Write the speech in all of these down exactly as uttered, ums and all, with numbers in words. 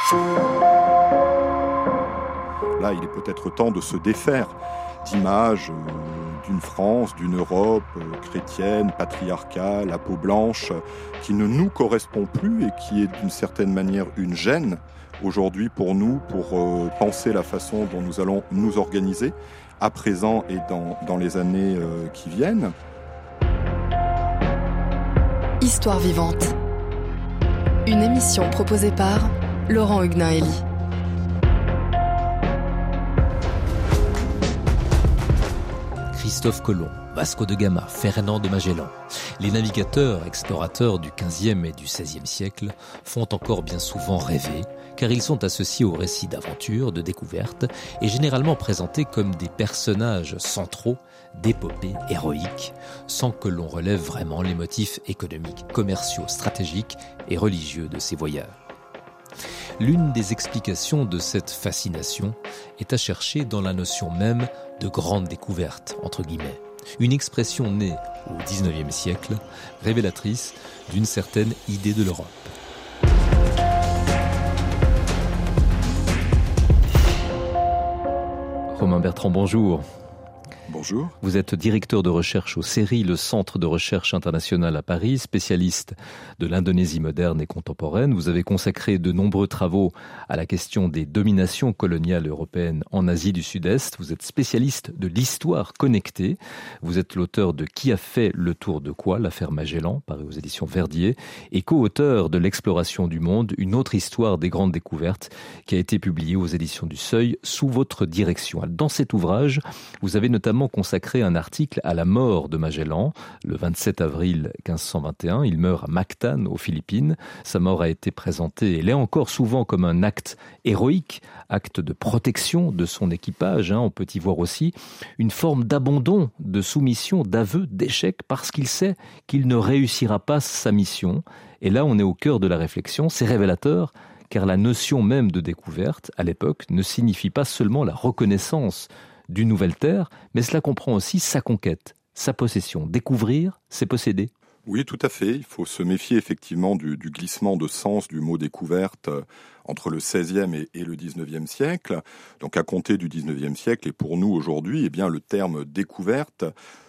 Là, il est peut-être temps de se défaire d'images euh, d'une France, d'une Europe euh, chrétienne, patriarcale, à peau blanche, qui ne nous correspond plus et qui est d'une certaine manière une gêne aujourd'hui pour nous, pour euh, penser la façon dont nous allons nous organiser à présent et dans, dans les années euh, qui viennent. Histoire vivante. Une émission proposée par Laurent Huguenin-Hélie. Christophe Colomb, Vasco de Gama, Fernand de Magellan. Les navigateurs, explorateurs du quinzième et du seizième siècle font encore bien souvent rêver, car ils sont associés aux récits d'aventures, de découvertes, et généralement présentés comme des personnages centraux d'épopées héroïques, sans que l'on relève vraiment les motifs économiques, commerciaux, stratégiques et religieux de ces voyages. L'une des explications de cette fascination est à chercher dans la notion même de grande découverte, entre guillemets. Une expression née au dix-neuvième siècle, révélatrice d'une certaine idée de l'Europe. Romain Bertrand, bonjour. Bonjour. Vous êtes directeur de recherche au CERI, le Centre de recherche international à Paris, spécialiste de l'Indonésie moderne et contemporaine. Vous avez consacré de nombreux travaux à la question des dominations coloniales européennes en Asie du Sud-Est. Vous êtes spécialiste de l'histoire connectée. Vous êtes l'auteur de Qui a fait le tour de quoi, l'affaire Magellan, paru aux éditions Verdier, et co-auteur de L'exploration du monde, une autre histoire des grandes découvertes, qui a été publiée aux éditions du Seuil sous votre direction. Dans cet ouvrage, vous avez notamment consacré un article à la mort de Magellan, le vingt-sept avril quinze cent vingt et un. Il meurt à Mactan, aux Philippines. Sa mort a été présentée, elle est encore souvent comme un acte héroïque, acte de protection de son équipage. Hein. On peut y voir aussi une forme d'abandon, de soumission, d'aveu, d'échec, parce qu'il sait qu'il ne réussira pas sa mission. Et là, on est au cœur de la réflexion. C'est révélateur, car la notion même de découverte, à l'époque, ne signifie pas seulement la reconnaissance d'une nouvelle terre, mais cela comprend aussi sa conquête, sa possession. Découvrir, c'est posséder. Oui, tout à fait. Il faut se méfier effectivement du, du glissement de sens du mot découverte entre le seizième et, et le dix-neuvième siècle. Donc à compter du dix-neuvième siècle, et pour nous aujourd'hui, eh bien, le terme découverte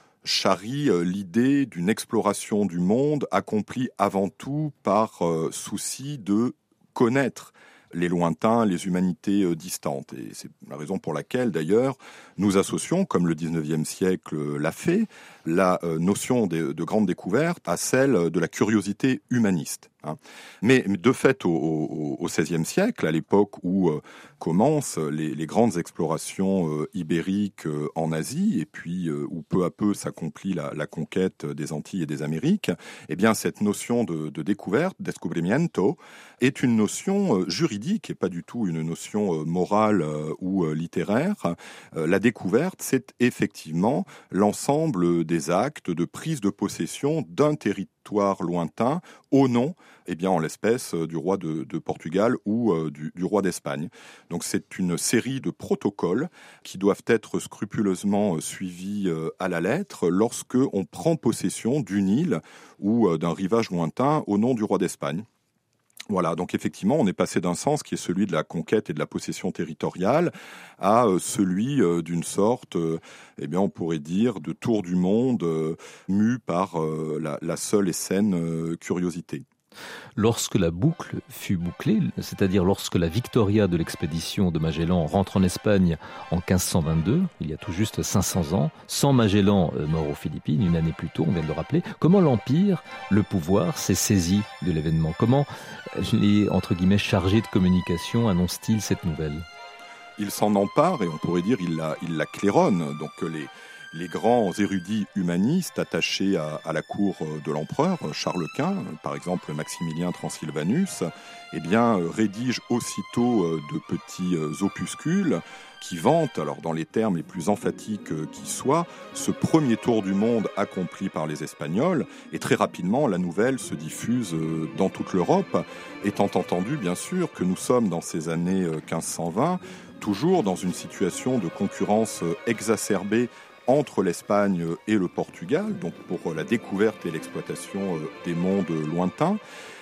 charrie l'idée d'une exploration du monde accomplie avant tout par euh, souci de connaître les lointains, les humanités euh, distantes. Et c'est la raison pour laquelle, d'ailleurs, nous associons, comme le dix-neuvième siècle l'a fait, la euh, notion de, de grande découverte à celle de la curiosité humaniste. Hein. Mais de fait, au, au, au seizième siècle, à l'époque où euh, commencent les, les grandes explorations euh, ibériques euh, en Asie, et puis euh, où peu à peu s'accomplit la, la conquête des Antilles et des Amériques, eh bien cette notion de, de découverte, descubrimiento, est une notion euh, juridique et pas du tout une notion euh, morale euh, ou euh, littéraire. Euh, la découverte, c'est effectivement l'ensemble des actes de prise de possession d'un territoire lointain au nom, eh bien, en l'espèce, du roi de, de Portugal ou euh, du, du roi d'Espagne. Donc c'est une série de protocoles qui doivent être scrupuleusement suivis euh, à la lettre lorsque on prend possession d'une île ou euh, d'un rivage lointain au nom du roi d'Espagne. Voilà, donc effectivement, on est passé d'un sens qui est celui de la conquête et de la possession territoriale à euh, celui euh, d'une sorte, euh, eh bien, on pourrait dire, de tour du monde euh, mu par euh, la, la seule et saine euh, curiosité. Lorsque la boucle fut bouclée, c'est-à-dire lorsque la Victoria de l'expédition de Magellan rentre en Espagne en quinze cent vingt-deux, il y a tout juste cinq cents ans, sans Magellan euh, mort aux Philippines, une année plus tôt, on vient de le rappeler, comment l'Empire, le pouvoir, s'est saisi de l'événement? Comment les, entre guillemets, chargés de communication annoncent-ils cette nouvelle? Il s'en empare et on pourrait dire il la, il la claironne, donc les... Les grands érudits humanistes attachés à, à la cour de l'empereur Charles Quint, par exemple Maximilien Transylvanus, eh bien, rédigent aussitôt de petits opuscules qui vantent, alors dans les termes les plus emphatiques qui soient, ce premier tour du monde accompli par les Espagnols. Et très rapidement, la nouvelle se diffuse dans toute l'Europe, étant entendu, bien sûr, que nous sommes dans ces années quinze cent vingt, toujours dans une situation de concurrence exacerbée entre l'Espagne et le Portugal, donc pour la découverte et l'exploitation des mondes lointains.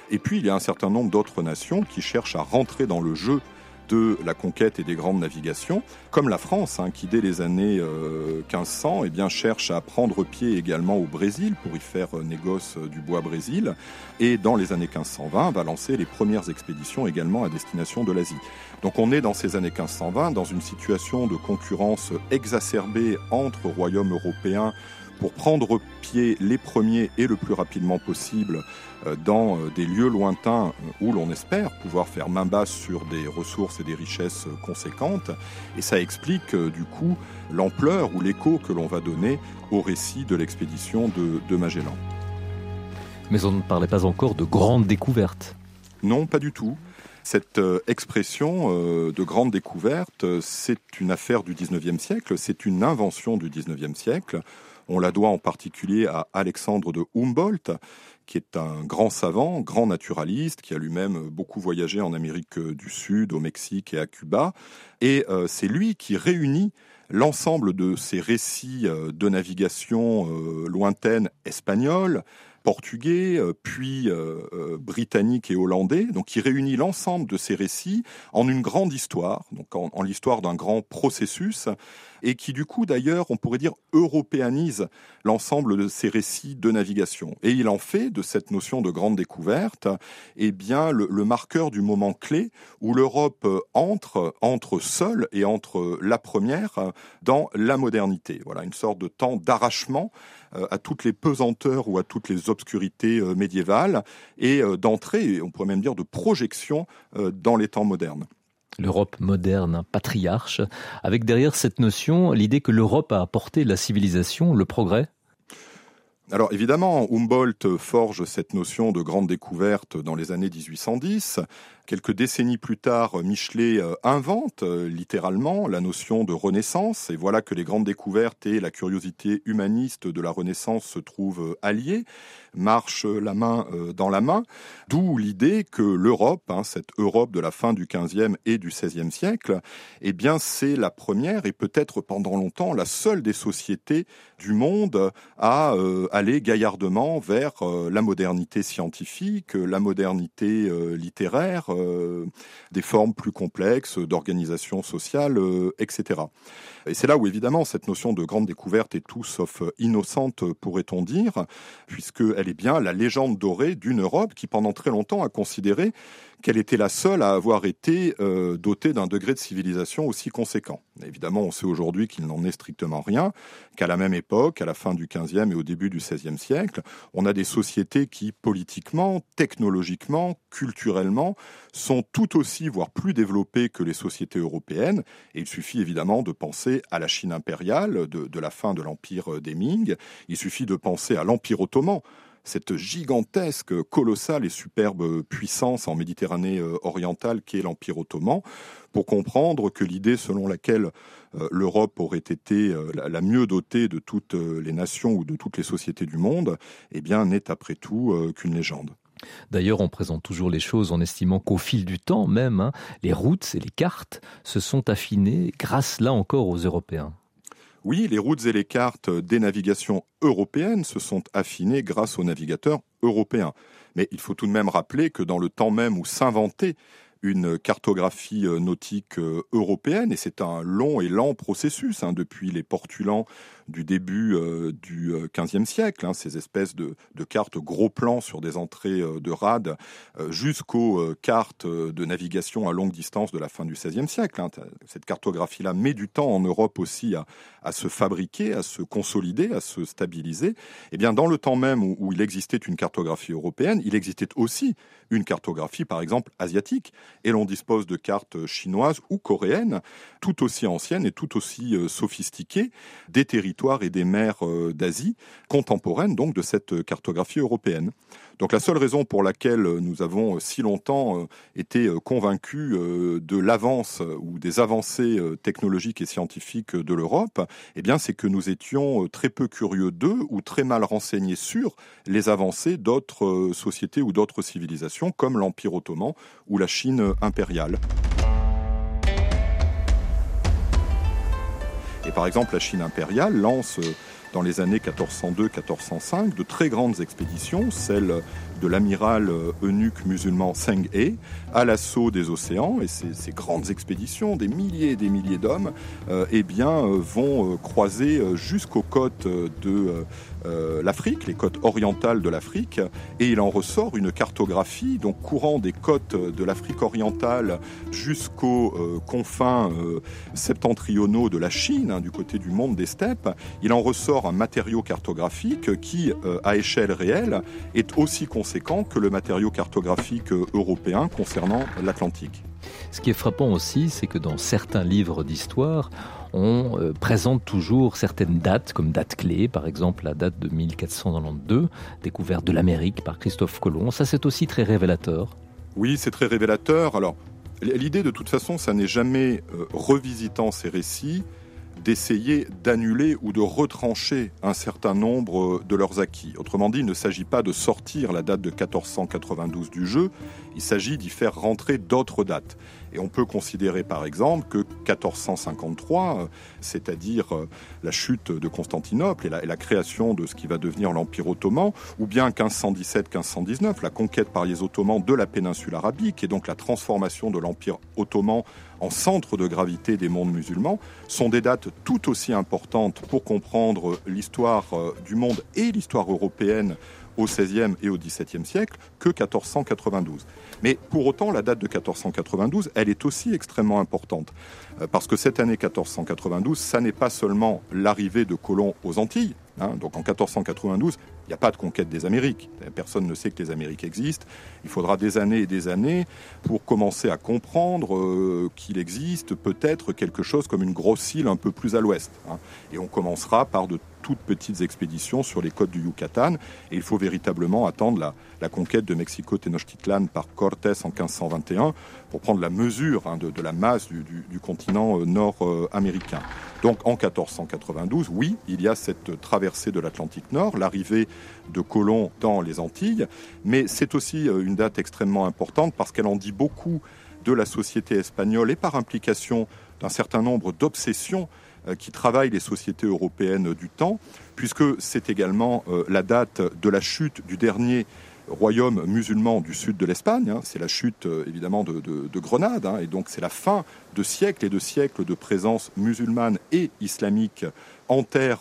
Et puis, il y a un certain nombre d'autres nations qui cherchent à rentrer dans le jeu de la conquête et des grandes navigations, comme la France, hein, qui dès les années euh, quinze cents eh bien, cherche à prendre pied également au Brésil pour y faire euh, négoce euh, du bois Brésil, et dans les années quinze cent vingt va lancer les premières expéditions également à destination de l'Asie. Donc on est dans ces années quinze cent vingt dans une situation de concurrence exacerbée entre royaumes européens pour prendre pied les premiers et le plus rapidement possible dans des lieux lointains où l'on espère pouvoir faire main basse sur des ressources et des richesses conséquentes. Et ça explique du coup l'ampleur ou l'écho que l'on va donner au récit de l'expédition de, de Magellan. Mais on ne parlait pas encore de grandes découvertes. Non, pas du tout. Cette expression de grande découverte, c'est une affaire du dix-neuvième siècle, c'est une invention du dix-neuvième siècle. On la doit en particulier à Alexandre de Humboldt, qui est un grand savant, grand naturaliste, qui a lui-même beaucoup voyagé en Amérique du Sud, au Mexique et à Cuba. Et euh, c'est lui qui réunit l'ensemble de ces récits de navigation euh, lointaine espagnole, portugais, puis euh, euh, britannique et hollandais, donc qui réunit l'ensemble de ces récits en une grande histoire, donc en, en l'histoire d'un grand processus, et qui du coup d'ailleurs, on pourrait dire, européanise l'ensemble de ces récits de navigation. Et il en fait de cette notion de grande découverte, eh bien le, le marqueur du moment clé où l'Europe entre, entre seule et entre la première dans la modernité. Voilà, une sorte de temps d'arrachement à toutes les pesanteurs ou à toutes les obscurités médiévales et d'entrée, on pourrait même dire de projection dans les temps modernes. L'Europe moderne, patriarche, avec derrière cette notion l'idée que l'Europe a apporté la civilisation, le progrès. Alors évidemment, Humboldt forge cette notion de grande découverte dans les années dix-huit cent dix. Quelques décennies plus tard, Michelet invente littéralement la notion de Renaissance, et voilà que les grandes découvertes et la curiosité humaniste de la Renaissance se trouvent alliées, marchent la main dans la main, d'où l'idée que l'Europe, hein, cette Europe de la fin du quinzième et du seizième siècle, eh bien c'est la première et peut-être pendant longtemps la seule des sociétés du monde à euh, aller gaillardement vers euh, la modernité scientifique, la modernité euh, littéraire, euh, des formes plus complexes d'organisation sociale, euh, et cetera. Et c'est là où évidemment cette notion de grande découverte est tout sauf innocente, pourrait-on dire, puisqu'elle est bien la légende dorée d'une Europe qui pendant très longtemps a considéré qu'elle était la seule à avoir été euh, dotée d'un degré de civilisation aussi conséquent. Évidemment, on sait aujourd'hui qu'il n'en est strictement rien, qu'à la même époque, à la fin du quinzième et au début du seizième siècle, on a des sociétés qui, politiquement, technologiquement, culturellement, sont tout aussi, voire plus développées que les sociétés européennes. Et il suffit évidemment de penser à la Chine impériale, de, de la fin de l'empire des Ming. Il suffit de penser à l'Empire ottoman, cette gigantesque, colossale et superbe puissance en Méditerranée orientale qu'est l'Empire ottoman, pour comprendre que l'idée selon laquelle l'Europe aurait été la mieux dotée de toutes les nations ou de toutes les sociétés du monde, eh bien, n'est après tout qu'une légende. D'ailleurs, on présente toujours les choses en estimant qu'au fil du temps même, hein, les routes et les cartes se sont affinées grâce là encore aux Européens. Oui, les routes et les cartes des navigations européennes se sont affinées grâce aux navigateurs européens. Mais il faut tout de même rappeler que dans le temps même où s'inventait une cartographie nautique européenne, et c'est un long et lent processus, hein, depuis les portulans du début euh, du quinzième siècle, hein, ces espèces de, de cartes gros plans sur des entrées euh, de rade, euh, jusqu'aux euh, cartes de navigation à longue distance de la fin du seizième siècle. Hein. Cette cartographie-là met du temps en Europe aussi à, à se fabriquer, à se consolider, à se stabiliser. Et bien, dans le temps même où, où il existait une cartographie européenne, il existait aussi une cartographie, par exemple, asiatique. Et l'on dispose de cartes chinoises ou coréennes, tout aussi anciennes et tout aussi euh, sophistiquées, des territoires et des mers d'Asie, contemporaines donc de cette cartographie européenne. Donc la seule raison pour laquelle nous avons si longtemps été convaincus de l'avance ou des avancées technologiques et scientifiques de l'Europe, eh bien c'est que nous étions très peu curieux d'eux ou très mal renseignés sur les avancées d'autres sociétés ou d'autres civilisations comme l'Empire ottoman ou la Chine impériale. Et par exemple, la Chine impériale lance dans les années quatorze cent deux à quatorze cent cinq de très grandes expéditions, celle de l'amiral eunuque musulman Zheng He à l'assaut des océans. Et ces, ces grandes expéditions, des milliers et des milliers d'hommes, euh, eh bien, vont croiser jusqu'aux côtes de euh, l'Afrique, les côtes orientales de l'Afrique. Et il en ressort une cartographie, donc courant des côtes de l'Afrique orientale jusqu'aux euh, confins euh, septentrionaux de la Chine, hein, du côté du monde des steppes. Il en ressort un matériau cartographique qui, euh, à échelle réelle, est aussi conséquent que le matériau cartographique européen concernant l'Atlantique. Ce qui est frappant aussi, c'est que dans certains livres d'histoire, on euh, présente toujours certaines dates, comme date clé, par exemple la date de mille quatre cent quatre-vingt-douze, découverte de l'Amérique par Christophe Colomb. Ça, c'est aussi très révélateur. Oui, c'est très révélateur. Alors, l'idée, de toute façon, ça n'est jamais, euh, revisitant ces récits, d'essayer d'annuler ou de retrancher un certain nombre de leurs acquis. Autrement dit, il ne s'agit pas de sortir la date de quatorze cent quatre-vingt-douze du jeu, il s'agit d'y faire rentrer d'autres dates. Et on peut considérer par exemple que quatorze cent cinquante-trois, c'est-à-dire la chute de Constantinople et la, et la création de ce qui va devenir l'Empire ottoman, ou bien quinze cent dix-sept quinze cent dix-neuf, la conquête par les Ottomans de la péninsule arabique et donc la transformation de l'Empire ottoman en centre de gravité des mondes musulmans, sont des dates tout aussi importantes pour comprendre l'histoire du monde et l'histoire européenne au seizième et au dix-septième siècle que quatorze cent quatre-vingt-douze. Mais pour autant, la date de quatorze cent quatre-vingt-douze, elle est aussi extrêmement importante. Parce que cette année quatorze cent quatre-vingt-douze, ça n'est pas seulement l'arrivée de colons aux Antilles. Hein, donc en quatorze cent quatre-vingt-douze, il n'y a pas de conquête des Amériques. Personne ne sait que les Amériques existent. Il faudra des années et des années pour commencer à comprendre euh, qu'il existe peut-être quelque chose comme une grosse île un peu plus à l'ouest. Hein. Et on commencera par de toutes petites expéditions sur les côtes du Yucatan. Et il faut véritablement attendre la, la conquête de Mexico-Tenochtitlan par Cortés en quinze cent vingt et un pour prendre la mesure hein, de, de la masse du, du, du continent euh, nord-américain. Donc en quatorze cent quatre-vingt-douze, oui, il y a cette traversée de l'Atlantique Nord, l'arrivée de colons dans les Antilles, mais c'est aussi une date extrêmement importante parce qu'elle en dit beaucoup de la société espagnole et par implication d'un certain nombre d'obsessions qui travaillent les sociétés européennes du temps, puisque c'est également la date de la chute du dernier royaume musulman du sud de l'Espagne. Hein, c'est la chute évidemment de, de, de Grenade, hein, et donc c'est la fin de siècles et de siècles de présence musulmane et islamique en terre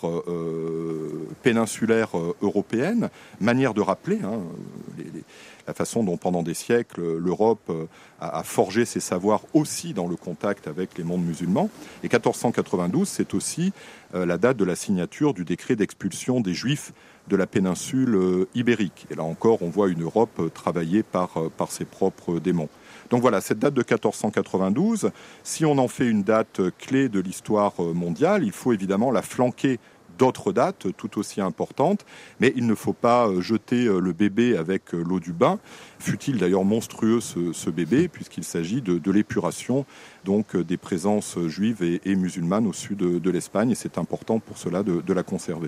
euh, péninsulaire euh, européenne. Manière de rappeler hein, les, les, la façon dont pendant des siècles l'Europe euh, a, a forgé ses savoirs aussi dans le contact avec les mondes musulmans. Et quatorze cent quatre-vingt-douze, c'est aussi euh, la date de la signature du décret d'expulsion des Juifs de la péninsule euh, ibérique. Et là encore, on voit une Europe euh, travaillée par, euh, par ses propres démons. Donc voilà, cette date de quatorze cent quatre-vingt-douze, si on en fait une date clé de l'histoire mondiale, il faut évidemment la flanquer d'autres dates tout aussi importantes, mais il ne faut pas jeter le bébé avec l'eau du bain, fût-il d'ailleurs monstrueux ce, ce bébé, puisqu'il s'agit de, de l'épuration donc des présences juives et, et musulmanes au sud de, de l'Espagne, et c'est important pour cela de, de la conserver.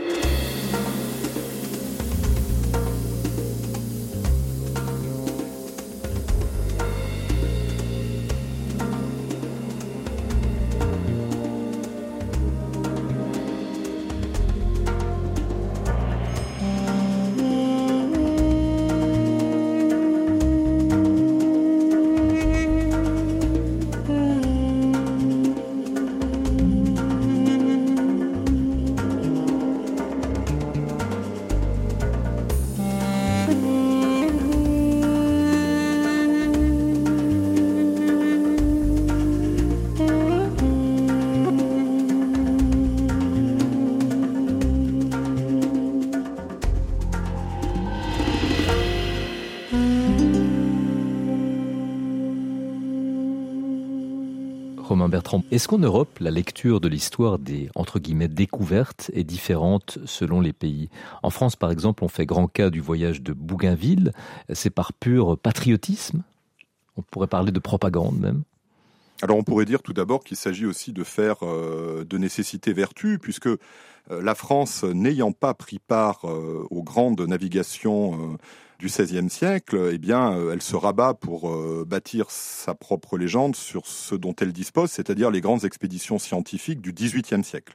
Romain Bertrand, est-ce qu'en Europe, la lecture de l'histoire des, entre guillemets, découvertes est différente selon les pays ? En France, par exemple, on fait grand cas du voyage de Bougainville. C'est par pur patriotisme ? On pourrait parler de propagande même ? Alors on pourrait dire tout d'abord qu'il s'agit aussi de faire euh, de nécessité vertu, puisque euh, la France, n'ayant pas pris part euh, aux grandes navigations euh, du seizième siècle, eh bien, elle se rabat pour euh, bâtir sa propre légende sur ce dont elle dispose, c'est-à-dire les grandes expéditions scientifiques du dix-huitième siècle.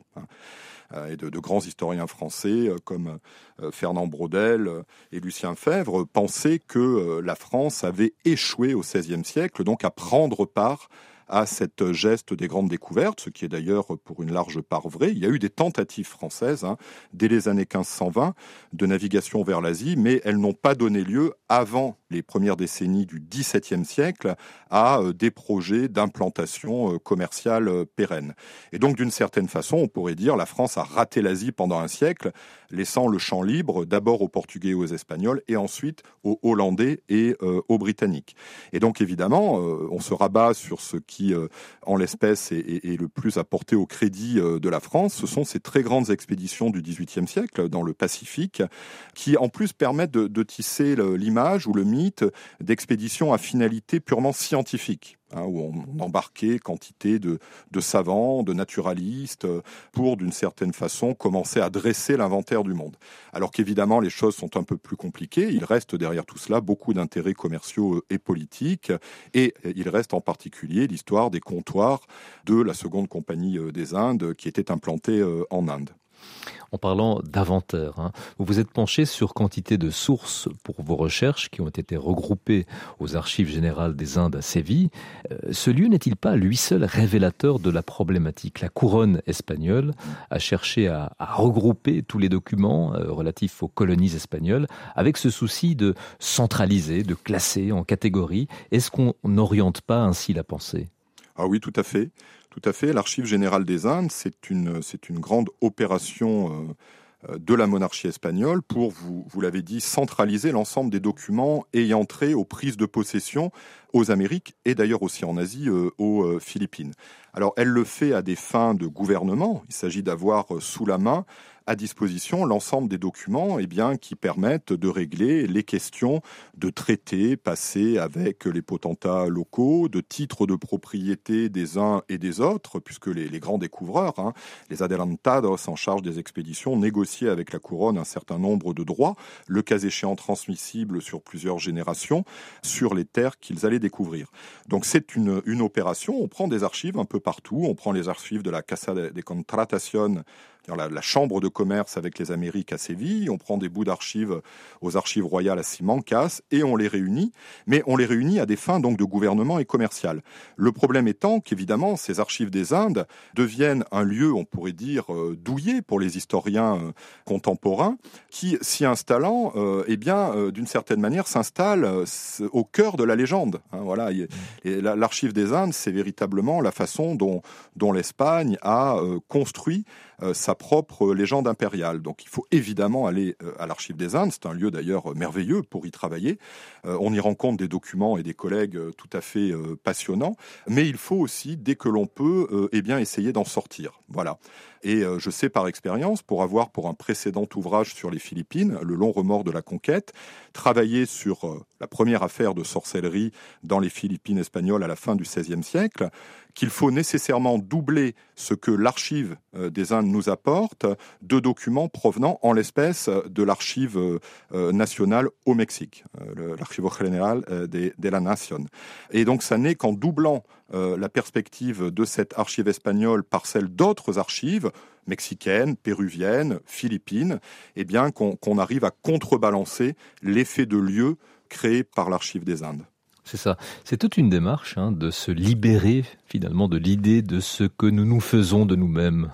Et de, de grands historiens français comme euh, Fernand Braudel et Lucien Febvre pensaient que euh, la France avait échoué au seizième siècle, donc à prendre part à cette geste des grandes découvertes, ce qui est d'ailleurs pour une large part vrai. Il y a eu des tentatives françaises hein, dès les années quinze cent vingt de navigation vers l'Asie, mais elles n'ont pas donné lieu avant les premières décennies du dix-septième siècle à euh, des projets d'implantation euh, commerciale euh, pérenne. Et donc d'une certaine façon, on pourrait dire la France a raté l'Asie pendant un siècle, laissant le champ libre d'abord aux Portugais et aux Espagnols et ensuite aux Hollandais et euh, aux Britanniques. Et donc évidemment, euh, on se rabat sur ce qui qui, euh, en l'espèce, est, est, est le plus apporté au crédit euh, de la France, ce sont ces très grandes expéditions du dix-huitième siècle dans le Pacifique, qui en plus permettent de, de tisser le, l'image ou le mythe d'expéditions à finalité purement scientifique. Hein, où on embarquait quantité de, de savants, de naturalistes, pour d'une certaine façon commencer à dresser l'inventaire du monde. Alors qu'évidemment les choses sont un peu plus compliquées, il reste derrière tout cela beaucoup d'intérêts commerciaux et politiques, et il reste en particulier l'histoire des comptoirs de la seconde compagnie des Indes qui était implantée en Inde. En parlant d'inventaire, hein, vous vous êtes penché sur quantité de sources pour vos recherches qui ont été regroupées aux Archives générales des Indes à Séville. Euh, ce lieu n'est-il pas lui seul révélateur de la problématique ? La couronne espagnole a cherché à, à regrouper tous les documents euh, relatifs aux colonies espagnoles avec ce souci de centraliser, de classer en catégories. Est-ce qu'on n'oriente pas ainsi la pensée ? Ah oui, tout à fait. Tout à fait. L'Archive générale des Indes, c'est une, c'est une grande opération euh, de la monarchie espagnole pour, vous, vous l'avez dit, centraliser l'ensemble des documents ayant trait aux prises de possession aux Amériques et d'ailleurs aussi en Asie, euh, aux euh, Philippines. Alors, elle le fait à des fins de gouvernement. Il s'agit d'avoir euh, sous la main à disposition l'ensemble des documents eh bien, qui permettent de régler les questions de traités passés avec les potentats locaux, de titres de propriété des uns et des autres, puisque les, les grands découvreurs, hein, les adelantados en charge des expéditions, négociaient avec la couronne un certain nombre de droits, le cas échéant transmissibles sur plusieurs générations, sur les terres qu'ils allaient découvrir. Donc c'est une, une opération, on prend des archives un peu partout, on prend les archives de la Casa de Contratación, La, la chambre de commerce avec les Amériques à Séville, on prend des bouts d'archives aux archives royales à Simancas et on les réunit, mais on les réunit à des fins donc de gouvernement et commercial. Le problème étant qu'évidemment ces archives des Indes deviennent un lieu, on pourrait dire, euh, douillet pour les historiens euh, contemporains, qui s'y installant, euh, eh bien, euh, d'une certaine manière, s'installent euh, au cœur de la légende. Hein, voilà, et, et l'archive des Indes, c'est véritablement la façon dont, dont l'Espagne a euh, construit euh, sa propre légende impériale. Donc il faut évidemment aller euh, à l'Archive des Indes, c'est un lieu d'ailleurs merveilleux pour y travailler. Euh, on y rencontre des documents et des collègues euh, tout à fait euh, passionnants, mais il faut aussi, dès que l'on peut, euh, eh bien essayer d'en sortir. Voilà. Et euh, je sais par expérience, pour avoir pour un précédent ouvrage sur les Philippines, Le long remords de la conquête, travaillé sur euh, la première affaire de sorcellerie dans les Philippines espagnoles à la fin du seizième siècle, qu'il faut nécessairement doubler ce que l'archive euh, des Indes nous apporte de documents provenant en l'espèce de l'archive euh, nationale au Mexique, euh, l'Archivo General de, de la Nación. Et donc ça n'est qu'en doublant euh, la perspective de cette archive espagnole par celle d'autres archives mexicaines, péruviennes, philippines, eh bien qu'on, qu'on arrive à contrebalancer l'effet de lieu créé par l'archive des Indes. C'est ça. C'est toute une démarche hein, de se libérer finalement de l'idée de ce que nous nous faisons de nous-mêmes.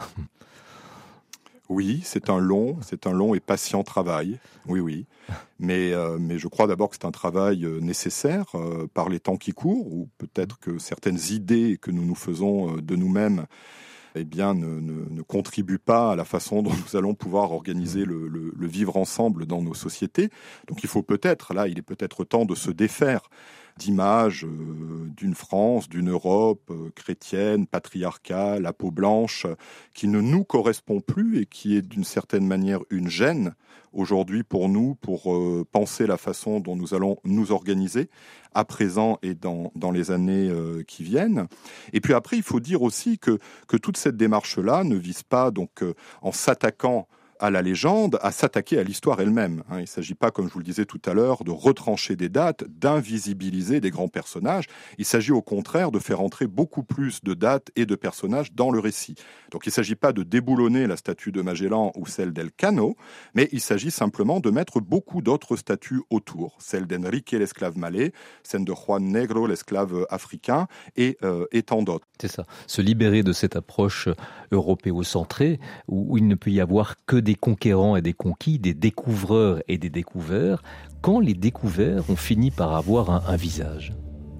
Oui, c'est un long, c'est un long et patient travail. Oui, oui. Mais, euh, mais je crois d'abord que c'est un travail nécessaire euh, par les temps qui courent, ou peut-être que certaines idées que nous nous faisons de nous-mêmes eh bien, ne, ne, ne contribuent pas à la façon dont nous allons pouvoir organiser le, le, le vivre ensemble dans nos sociétés. Donc il faut peut-être, là, il est peut-être temps de se défaire d'images euh, d'une France, d'une Europe euh, chrétienne, patriarcale, à peau blanche, qui ne nous correspond plus et qui est d'une certaine manière une gêne aujourd'hui pour nous, pour euh, penser la façon dont nous allons nous organiser à présent et dans, dans les années euh, qui viennent. Et puis après, il faut dire aussi que, que toute cette démarche-là ne vise pas, donc, euh, en s'attaquant à la légende, à s'attaquer à l'histoire elle-même. Hein. Il ne s'agit pas, comme je vous le disais tout à l'heure, de retrancher des dates, d'invisibiliser des grands personnages. Il s'agit au contraire de faire entrer beaucoup plus de dates et de personnages dans le récit. Donc il ne s'agit pas de déboulonner la statue de Magellan ou celle d'Elcano, mais il s'agit simplement de mettre beaucoup d'autres statues autour. Celle d'Enrique, l'esclave malais, celle de Juan Negro, l'esclave africain, et, euh, et tant d'autres. C'est ça, se libérer de cette approche européocentrée où, où il ne peut y avoir que des conquérants et des conquis, des découvreurs et des découverts, quand les découverts ont fini par avoir un, un visage.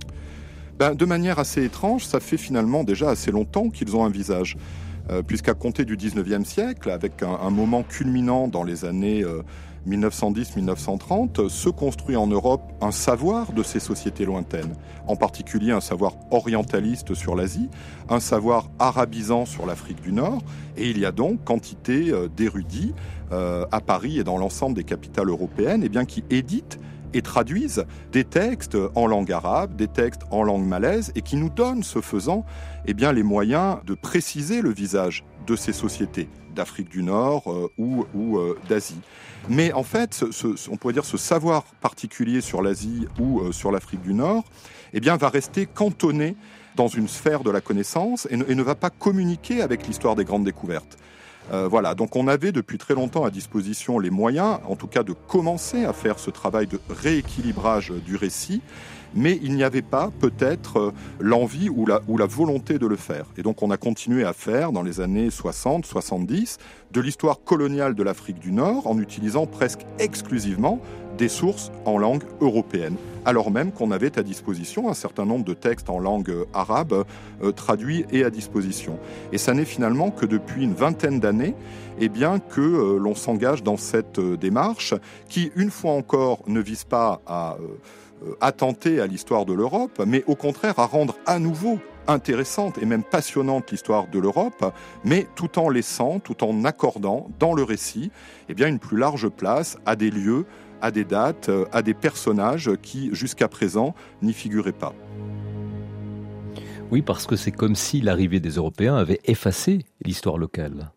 Ben, de manière assez étrange, ça fait finalement déjà assez longtemps qu'ils ont un visage. Euh, puisqu'à compter du dix-neuvième siècle, avec un, un moment culminant dans les années euh, mille neuf cent dix mille neuf cent trente, se construit en Europe un savoir de ces sociétés lointaines, en particulier un savoir orientaliste sur l'Asie, un savoir arabisant sur l'Afrique du Nord, et il y a donc quantité euh, d'érudits euh, à Paris et dans l'ensemble des capitales européennes, eh bien, qui éditent et traduisent des textes en langue arabe, des textes en langue malaise, et qui nous donnent, ce faisant, eh bien, les moyens de préciser le visage de ces sociétés d'Afrique du Nord euh, ou, ou euh, d'Asie. Mais en fait, ce, ce, on pourrait dire ce savoir particulier sur l'Asie ou euh, sur l'Afrique du Nord, eh bien, va rester cantonné dans une sphère de la connaissance et ne, et ne va pas communiquer avec l'histoire des grandes découvertes. Euh, voilà, donc on avait depuis très longtemps à disposition les moyens, en tout cas de commencer à faire ce travail de rééquilibrage du récit, mais il n'y avait pas peut-être euh, l'envie ou la, ou la volonté de le faire. Et donc on a continué à faire dans les années soixante soixante-dix de l'histoire coloniale de l'Afrique du Nord en utilisant presque exclusivement des sources en langue européenne, alors même qu'on avait à disposition un certain nombre de textes en langue arabe euh, traduits et à disposition. Et ça n'est finalement que depuis une vingtaine d'années eh bien, que euh, l'on s'engage dans cette euh, démarche qui, une fois encore, ne vise pas à euh, attenter à l'histoire de l'Europe, mais au contraire à rendre à nouveau intéressante et même passionnante l'histoire de l'Europe, mais tout en laissant, tout en accordant dans le récit eh bien, une plus large place à des lieux, à des dates, à des personnages qui, jusqu'à présent, n'y figuraient pas. Oui, parce que c'est comme si l'arrivée des Européens avait effacé l'histoire locale.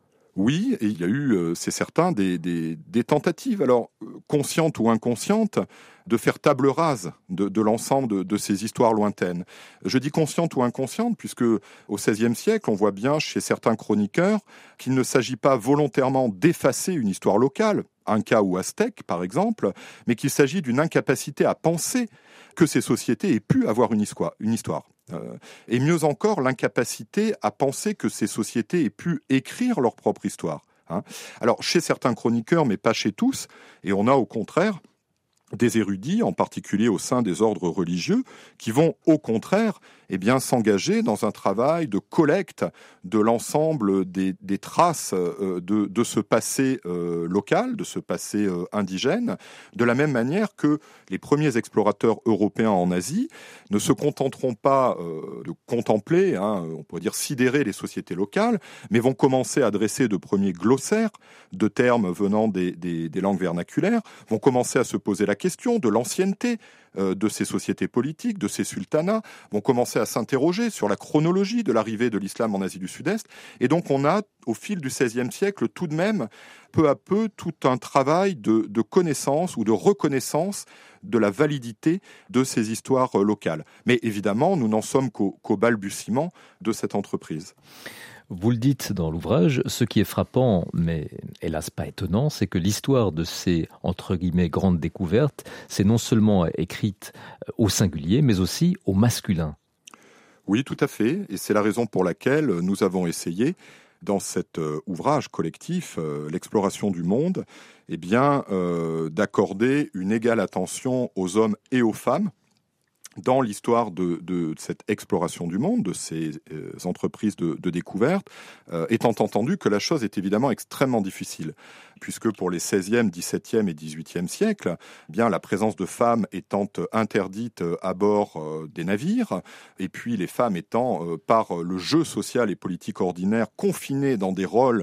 Oui, et il y a eu, euh, c'est certain, des, des, des tentatives, alors conscientes ou inconscientes, de faire table rase de, de l'ensemble de, de ces histoires lointaines. Je dis conscientes ou inconscientes, puisque au seizième siècle, on voit bien chez certains chroniqueurs qu'il ne s'agit pas volontairement d'effacer une histoire locale, Inca ou Aztèque par exemple, mais qu'il s'agit d'une incapacité à penser que ces sociétés aient pu avoir une histoire. Une histoire. Euh, et mieux encore, l'incapacité à penser que ces sociétés aient pu écrire leur propre histoire. Hein. Alors, chez certains chroniqueurs, mais pas chez tous, et on a au contraire des érudits, en particulier au sein des ordres religieux, qui vont au contraire eh bien, s'engager dans un travail de collecte de l'ensemble des, des traces euh, de, de ce passé euh, local, de ce passé euh, indigène, de la même manière que les premiers explorateurs européens en Asie ne se contenteront pas euh, de contempler, hein, on pourrait dire sidérer les sociétés locales, mais vont commencer à dresser de premiers glossaires de termes venant des, des, des langues vernaculaires, vont commencer à se poser la question de l'ancienneté euh, de ces sociétés politiques, de ces sultanats, vont commencer à s'interroger sur la chronologie de l'arrivée de l'islam en Asie du Sud-Est. Et donc on a, au fil du seizième siècle, tout de même, peu à peu, tout un travail de, de connaissance ou de reconnaissance de la validité de ces histoires locales. Mais évidemment, nous n'en sommes qu'au, qu'au balbutiement de cette entreprise. Vous le dites dans l'ouvrage, ce qui est frappant, mais hélas pas étonnant, c'est que l'histoire de ces, entre guillemets, grandes découvertes, c'est non seulement écrite au singulier, mais aussi au masculin. Oui, tout à fait, et c'est la raison pour laquelle nous avons essayé, dans cet euh, ouvrage collectif, euh, l'exploration du monde, eh bien, euh, d'accorder une égale attention aux hommes et aux femmes dans l'histoire de, de cette exploration du monde, de ces euh, entreprises de, de découverte, euh, étant entendu que la chose est évidemment extrêmement difficile, puisque pour les seizième, dix-septième et dix-huitième siècles, eh bien la présence de femmes étant interdite à bord euh, des navires, et puis les femmes étant, euh, par le jeu social et politique ordinaire, confinées dans des rôles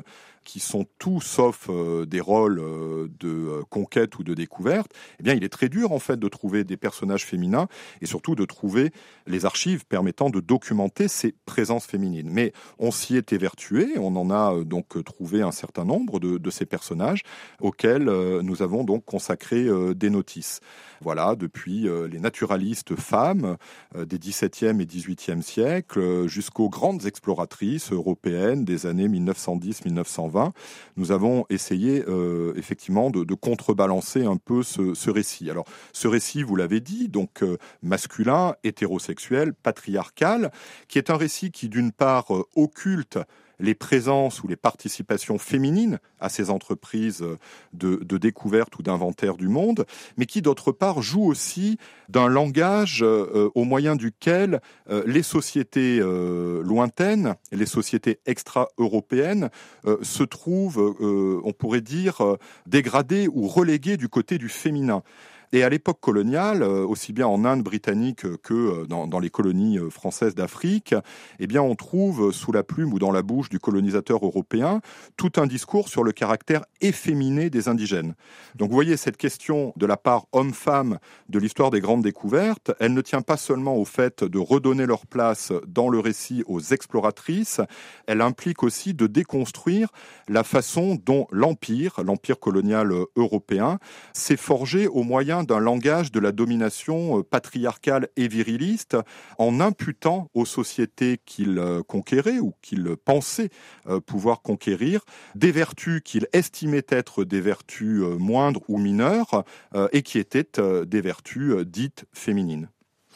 qui sont tout sauf euh, des rôles euh, de euh, conquête ou de découverte, eh bien, il est très dur en fait de trouver des personnages féminins et surtout de trouver les archives permettant de documenter ces présences féminines. Mais on s'y est évertué, on en a euh, donc trouvé un certain nombre de, de ces personnages auxquels euh, nous avons donc consacré euh, des notices. Voilà, depuis euh, les naturalistes femmes euh, des dix-septième et dix-huitième siècles euh, jusqu'aux grandes exploratrices européennes des années mille neuf cent dix à mille neuf cent vingt, nous avons essayé euh, effectivement de, de contrebalancer un peu ce, ce récit. Alors, ce récit, vous l'avez dit, donc euh, masculin, hétérosexuel, patriarcal, qui est un récit qui, d'une part, euh, occulte les présences ou les participations féminines à ces entreprises de, de découverte ou d'inventaire du monde, mais qui, d'autre part, joue aussi d'un langage euh, au moyen duquel euh, les sociétés euh, lointaines, les sociétés extra-européennes, euh, se trouvent, euh, on pourrait dire, euh, dégradées ou reléguées du côté du féminin. Et à l'époque coloniale, aussi bien en Inde britannique que dans, dans les colonies françaises d'Afrique, eh bien, on trouve sous la plume ou dans la bouche du colonisateur européen tout un discours sur le caractère efféminé des indigènes. Donc, vous voyez, cette question de la part homme-femme de l'histoire des grandes découvertes, elle ne tient pas seulement au fait de redonner leur place dans le récit aux exploratrices, elle implique aussi de déconstruire la façon dont l'empire, l'empire colonial européen, s'est forgé au moyen d'un langage de la domination patriarcale et viriliste en imputant aux sociétés qu'il conquérait ou qu'il pensait pouvoir conquérir des vertus qu'il estimait être des vertus moindres ou mineures et qui étaient des vertus dites féminines.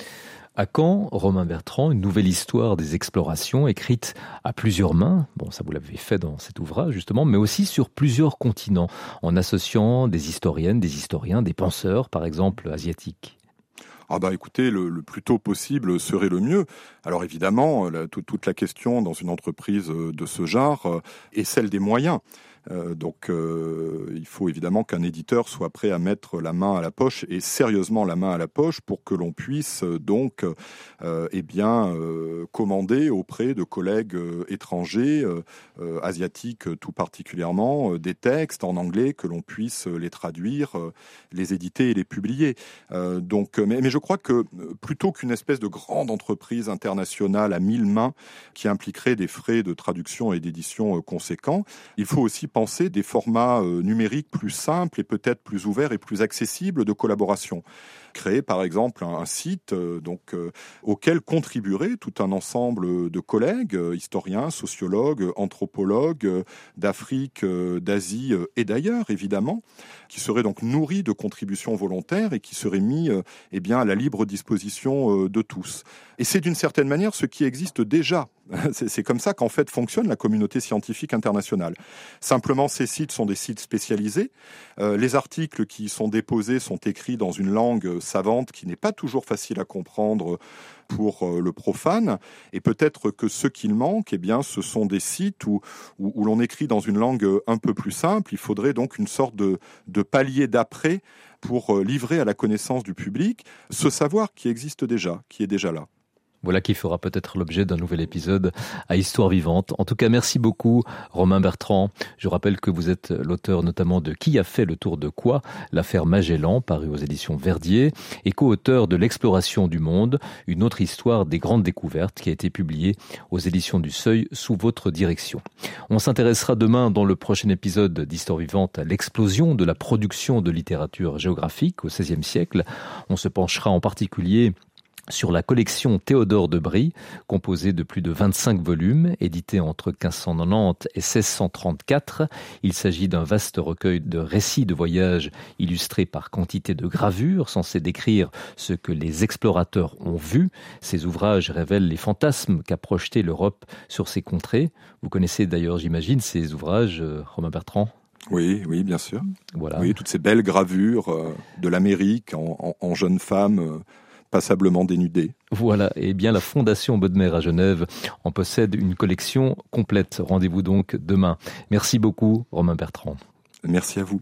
À quand, Romain Bertrand, une nouvelle histoire des explorations écrite à plusieurs mains, bon ça vous l'avez fait dans cet ouvrage justement, mais aussi sur plusieurs continents, en associant des historiennes, des historiens, des penseurs par exemple asiatiques? Ah bah écoutez, le, le plus tôt possible serait le mieux. Alors évidemment, la, tout, toute la question dans une entreprise de ce genre est celle des moyens. Euh, donc euh, il faut évidemment qu'un éditeur soit prêt à mettre la main à la poche et sérieusement la main à la poche pour que l'on puisse euh, donc euh, eh bien euh, commander auprès de collègues euh, étrangers, euh, euh, asiatiques tout particulièrement, euh, des textes en anglais, que l'on puisse les traduire, euh, les éditer et les publier. Euh, donc, mais, mais je crois que plutôt qu'une espèce de grande entreprise internationale à mille mains qui impliquerait des frais de traduction et d'édition euh, conséquents, il faut aussi penser des formats euh, numériques plus simples et peut-être plus ouverts et plus accessibles de collaboration. Créer par exemple un, un site euh, donc, euh, auquel contribuerait tout un ensemble de collègues, euh, historiens, sociologues, anthropologues euh, d'Afrique, euh, d'Asie euh, et d'ailleurs évidemment, qui seraient donc nourris de contributions volontaires et qui seraient mis euh, eh bien, à la libre disposition euh, de tous. Et c'est d'une certaine manière ce qui existe déjà. C'est, c'est comme ça qu'en fait fonctionne la communauté scientifique internationale. Simplement, ces sites sont des sites spécialisés. Euh, les articles qui y sont déposés sont écrits dans une langue savante qui n'est pas toujours facile à comprendre pour euh, le profane. Et peut-être que ce qu'il manque, eh bien, ce sont des sites où, où, où l'on écrit dans une langue un peu plus simple. Il faudrait donc une sorte de, de palier d'après pour euh, livrer à la connaissance du public ce savoir qui existe déjà, qui est déjà là. Voilà qui fera peut-être l'objet d'un nouvel épisode à Histoire vivante. En tout cas, merci beaucoup Romain Bertrand. Je rappelle que vous êtes l'auteur notamment de Qui a fait le tour de quoi ? L'affaire Magellan, paru aux éditions Verdier, et co-auteur de L'exploration du monde, une autre histoire des grandes découvertes qui a été publiée aux éditions du Seuil sous votre direction. On s'intéressera demain dans le prochain épisode d'Histoire vivante à l'explosion de la production de littérature géographique au seizième siècle. On se penchera en particulier sur la collection Théodore de Brie, composée de plus de vingt-cinq volumes, éditée entre quinze cent quatre-vingt-dix et seize cent trente-quatre. Il s'agit d'un vaste recueil de récits de voyages illustrés par quantité de gravures, censés décrire ce que les explorateurs ont vu. Ces ouvrages révèlent les fantasmes qu'a projeté l'Europe sur ces contrées. Vous connaissez d'ailleurs, j'imagine, ces ouvrages, euh, Romain Bertrand ? Oui, oui, bien sûr. Voilà. Oui, toutes ces belles gravures euh, de l'Amérique en, en, en jeune femme euh, passablement dénudée. Voilà, et bien la Fondation Bodmer à Genève en possède une collection complète. Rendez-vous donc demain. Merci beaucoup, Romain Bertrand. Merci à vous.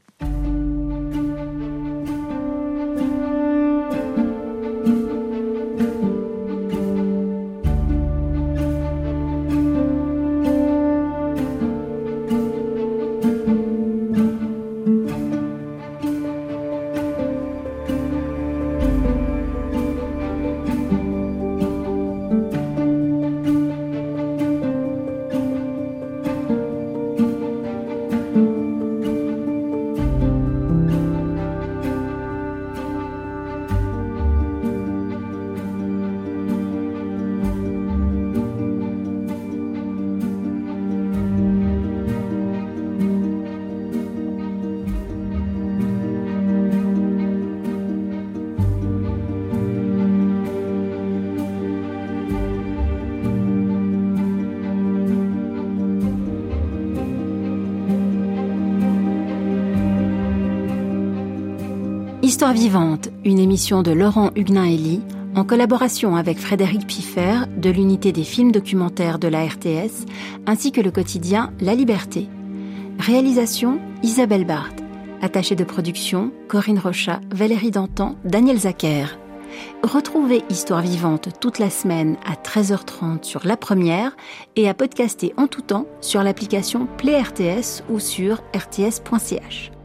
Histoire vivante, une émission de Laurent Huguenin-Elie, en collaboration avec Frédéric Piffer de l'unité des films documentaires de la R T S, ainsi que le quotidien La Liberté. Réalisation Isabelle Barthes. Attachée de production Corinne Rochat, Valérie Dantan, Daniel Zacher. Retrouvez Histoire vivante toute la semaine à treize heures trente sur La Première et à podcaster en tout temps sur l'application Play R T S ou sur r t s point c h.